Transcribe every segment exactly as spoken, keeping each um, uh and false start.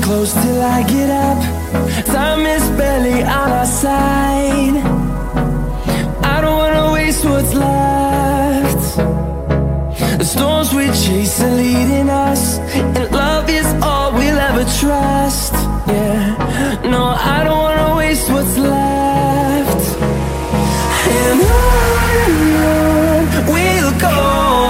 close till I get up. Time is barely on our side. I don't wanna waste what's left. The storms we chase are leading us, and love is all we'll ever trust. Yeah, no, I don't wanna waste what's left. And on and on we'll go,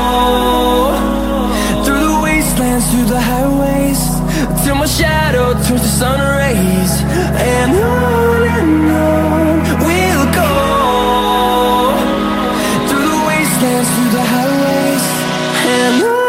through the wastelands, through the highways, till my shadow turns to sun rays. And on and on we'll go, through the wastelands, through the highways, and on.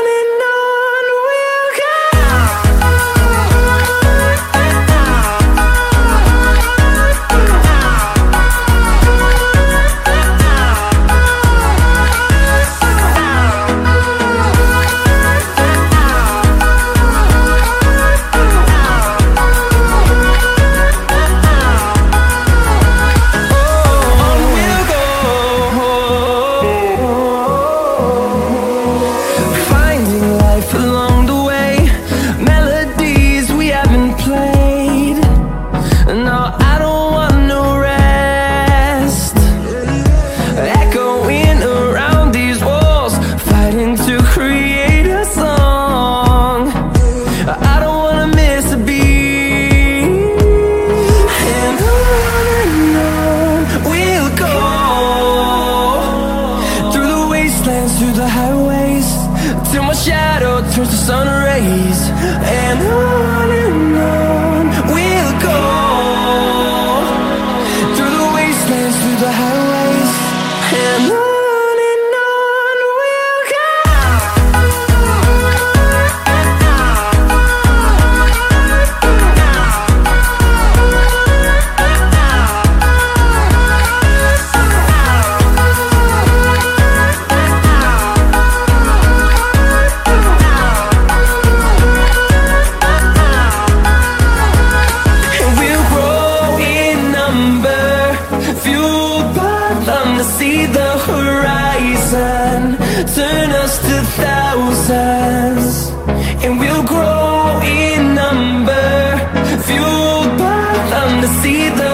Through the highways, till my shadow turns to sun rays. And on and on we'll go, through the wastelands, through the highways, and on. See the horizon, turn us to thousands, and we'll grow in number, fueled by them to see the